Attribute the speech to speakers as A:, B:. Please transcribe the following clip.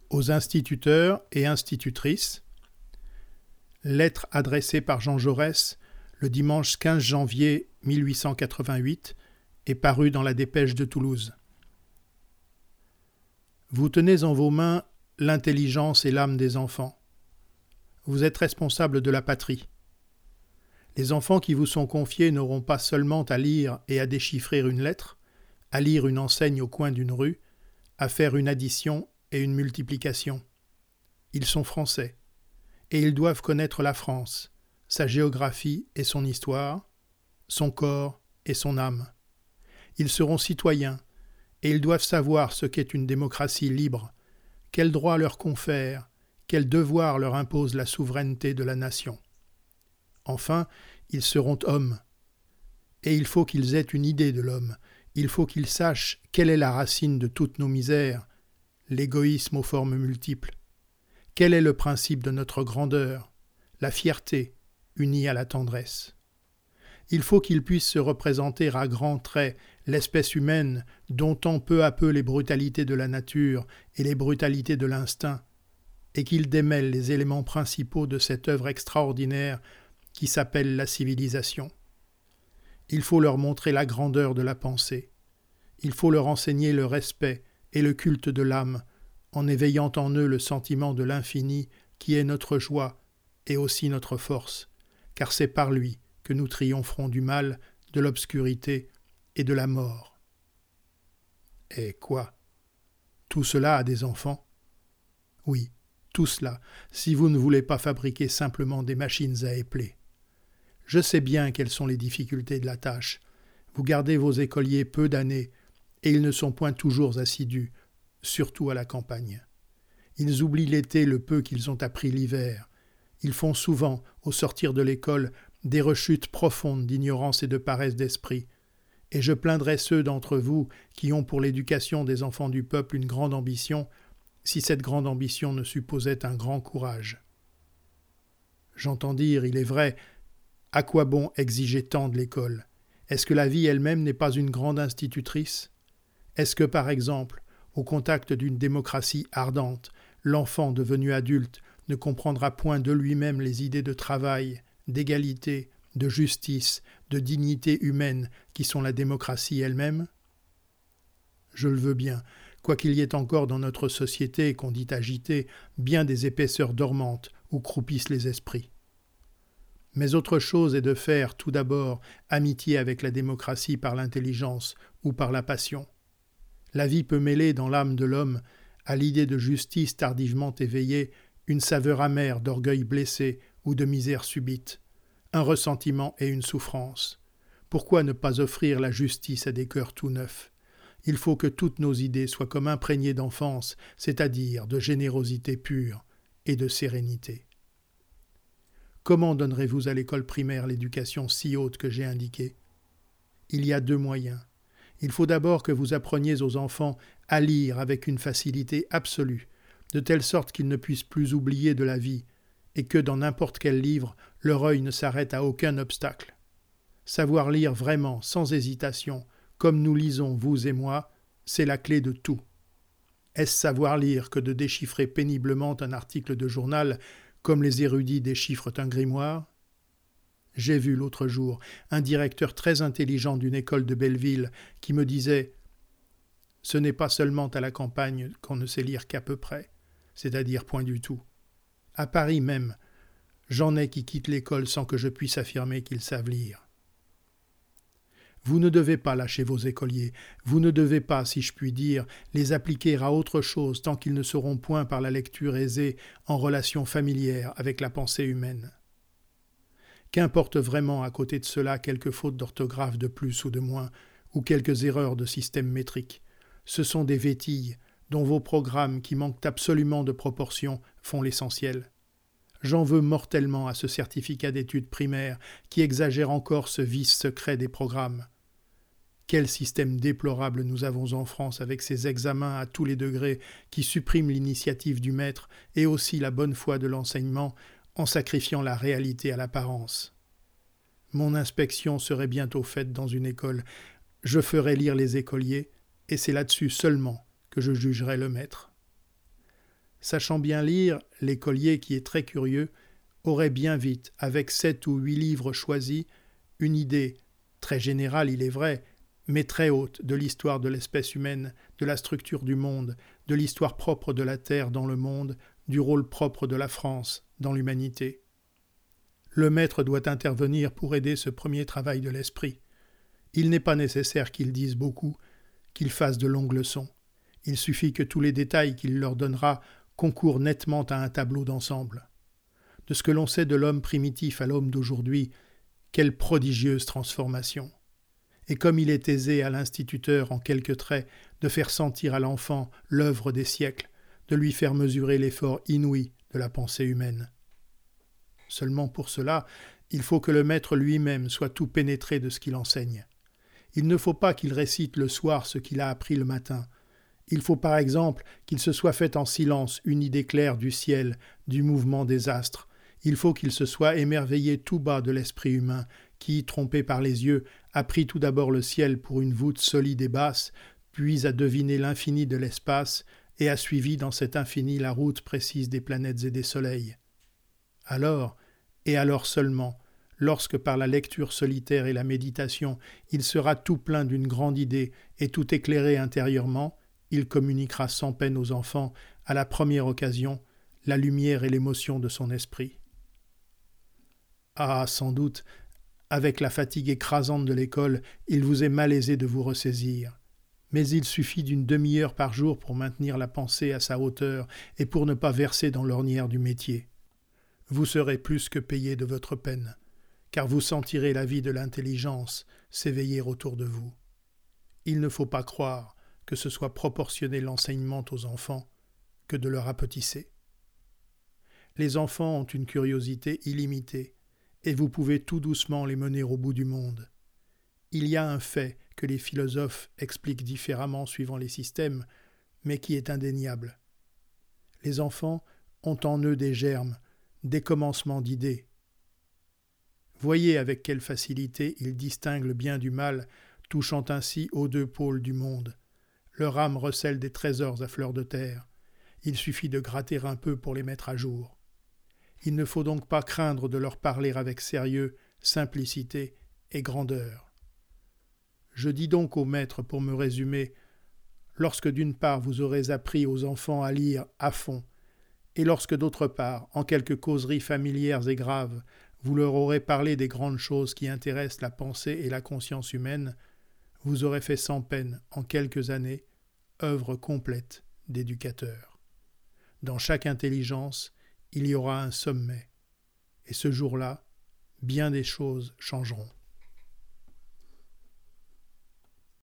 A: aux instituteurs et institutrices. Lettre adressée par Jean Jaurès le dimanche 15 janvier 1888 et parue dans la Dépêche de Toulouse. Vous tenez en vos mains l'intelligence et l'âme des enfants. Vous êtes responsable de la patrie. Les enfants qui vous sont confiés n'auront pas seulement à lire et à déchiffrer une lettre, à lire une enseigne au coin d'une rue, à faire une addition et une multiplication. Ils sont français, et ils doivent connaître la France, sa géographie et son histoire, son corps et son âme. Ils seront citoyens, et ils doivent savoir ce qu'est une démocratie libre, quels droits leur confère, quels devoirs leur impose la souveraineté de la nation. Enfin, ils seront hommes. Et il faut qu'ils aient une idée de l'homme. Il faut qu'ils sachent quelle est la racine de toutes nos misères, l'égoïsme aux formes multiples. Quel est le principe de notre grandeur, la fierté unie à la tendresse. Il faut qu'ils puissent se représenter à grands traits l'espèce humaine, domptant peu à peu les brutalités de la nature et les brutalités de l'instinct, et qu'ils démêlent les éléments principaux de cette œuvre extraordinaire qui s'appelle la civilisation. Il faut leur montrer la grandeur de la pensée. Il faut leur enseigner le respect et le culte de l'âme, en éveillant en eux le sentiment de l'infini qui est notre joie et aussi notre force, car c'est par lui que nous triompherons du mal, de l'obscurité et de la mort. Et quoi ? Tout cela a des enfants ? Oui, tout cela, si vous ne voulez pas fabriquer simplement des machines à épeler. Je sais bien quelles sont les difficultés de la tâche. Vous gardez vos écoliers peu d'années, et ils ne sont point toujours assidus, surtout à la campagne. Ils oublient l'été le peu qu'ils ont appris l'hiver. Ils font souvent, au sortir de l'école, des rechutes profondes d'ignorance et de paresse d'esprit. Et je plaindrais ceux d'entre vous qui ont pour l'éducation des enfants du peuple une grande ambition, si cette grande ambition ne supposait un grand courage. J'entends dire, il est vrai, à quoi bon exiger tant de l'école ? Est-ce que la vie elle-même n'est pas une grande institutrice ? Est-ce que, par exemple, au contact d'une démocratie ardente, l'enfant devenu adulte ne comprendra point de lui-même les idées de travail, d'égalité, de justice, de dignité humaine qui sont la démocratie elle-même ? Je le veux bien, quoiqu'il y ait encore dans notre société, qu'on dit agitée, bien des épaisseurs dormantes où croupissent les esprits. Mais autre chose est de faire, tout d'abord, amitié avec la démocratie par l'intelligence ou par la passion. La vie peut mêler dans l'âme de l'homme, à l'idée de justice tardivement éveillée, une saveur amère d'orgueil blessé ou de misère subite, un ressentiment et une souffrance. Pourquoi ne pas offrir la justice à des cœurs tout neufs ? Il faut que toutes nos idées soient comme imprégnées d'enfance, c'est-à-dire de générosité pure et de sérénité. Comment donnerez-vous à l'école primaire l'éducation si haute que j'ai indiquée ? Il y a 2 moyens. Il faut d'abord que vous appreniez aux enfants à lire avec une facilité absolue, de telle sorte qu'ils ne puissent plus oublier de la vie, et que dans n'importe quel livre, leur œil ne s'arrête à aucun obstacle. Savoir lire vraiment, sans hésitation, comme nous lisons, vous et moi, c'est la clé de tout. Est-ce savoir lire que de déchiffrer péniblement un article de journal, comme les érudits déchiffrent un grimoire ? J'ai vu l'autre jour un directeur très intelligent d'une école de Belleville qui me disait « Ce n'est pas seulement à la campagne qu'on ne sait lire qu'à peu près, c'est-à-dire point du tout. À Paris même, j'en ai qui quittent l'école sans que je puisse affirmer qu'ils savent lire. » Vous ne devez pas lâcher vos écoliers, vous ne devez pas, si je puis dire, les appliquer à autre chose tant qu'ils ne seront point par la lecture aisée en relation familière avec la pensée humaine. Qu'importe vraiment à côté de cela quelques fautes d'orthographe de plus ou de moins, ou quelques erreurs de système métrique. Ce sont des vétilles dont vos programmes qui manquent absolument de proportion font l'essentiel. J'en veux mortellement à ce certificat d'études primaires qui exagère encore ce vice secret des programmes. Quel système déplorable nous avons en France avec ces examens à tous les degrés qui suppriment l'initiative du maître et aussi la bonne foi de l'enseignement en sacrifiant la réalité à l'apparence. Mon inspection serait bientôt faite dans une école. Je ferai lire les écoliers et c'est là-dessus seulement que je jugerai le maître. Sachant bien lire, l'écolier qui est très curieux aurait bien vite, avec 7 ou 8 livres choisis, une idée, très générale il est vrai, mais très haute de l'histoire de l'espèce humaine, de la structure du monde, de l'histoire propre de la Terre dans le monde, du rôle propre de la France dans l'humanité. Le maître doit intervenir pour aider ce premier travail de l'esprit. Il n'est pas nécessaire qu'il dise beaucoup, qu'il fasse de longues leçons. Il suffit que tous les détails qu'il leur donnera concourent nettement à un tableau d'ensemble. De ce que l'on sait de l'homme primitif à l'homme d'aujourd'hui, quelle prodigieuse transformation! Et comme il est aisé à l'instituteur, en quelques traits, de faire sentir à l'enfant l'œuvre des siècles, de lui faire mesurer l'effort inouï de la pensée humaine. Seulement pour cela, il faut que le maître lui-même soit tout pénétré de ce qu'il enseigne. Il ne faut pas qu'il récite le soir ce qu'il a appris le matin. Il faut par exemple qu'il se soit fait en silence une idée claire du ciel, du mouvement des astres. Il faut qu'il se soit émerveillé tout bas de l'esprit humain, qui, trompé par les yeux, a pris tout d'abord le ciel pour une voûte solide et basse, puis a deviné l'infini de l'espace, et a suivi dans cet infini la route précise des planètes et des soleils. Alors, et alors seulement, lorsque par la lecture solitaire et la méditation, il sera tout plein d'une grande idée et tout éclairé intérieurement, il communiquera sans peine aux enfants, à la première occasion, la lumière et l'émotion de son esprit. Ah, sans doute, avec la fatigue écrasante de l'école, il vous est malaisé de vous ressaisir. Mais il suffit d'une demi-heure par jour pour maintenir la pensée à sa hauteur et pour ne pas verser dans l'ornière du métier. Vous serez plus que payé de votre peine, car vous sentirez la vie de l'intelligence s'éveiller autour de vous. Il ne faut pas croire que ce soit proportionner l'enseignement aux enfants que de le rapetisser. Les enfants ont une curiosité illimitée, et vous pouvez tout doucement les mener au bout du monde. Il y a un fait que les philosophes expliquent différemment suivant les systèmes, mais qui est indéniable. Les enfants ont en eux des germes, des commencements d'idées. Voyez avec quelle facilité ils distinguent le bien du mal, touchant ainsi aux deux pôles du monde. Leur âme recèle des trésors à fleur de terre. Il suffit de gratter un peu pour les mettre à jour. Il ne faut donc pas craindre de leur parler avec sérieux, simplicité et grandeur. Je dis donc au maître, pour me résumer, lorsque d'une part vous aurez appris aux enfants à lire à fond, et lorsque d'autre part, en quelques causeries familières et graves, vous leur aurez parlé des grandes choses qui intéressent la pensée et la conscience humaine, vous aurez fait sans peine, en quelques années, œuvre complète d'éducateur. Dans chaque intelligence, il y aura un sommet, et ce jour-là, bien des choses changeront.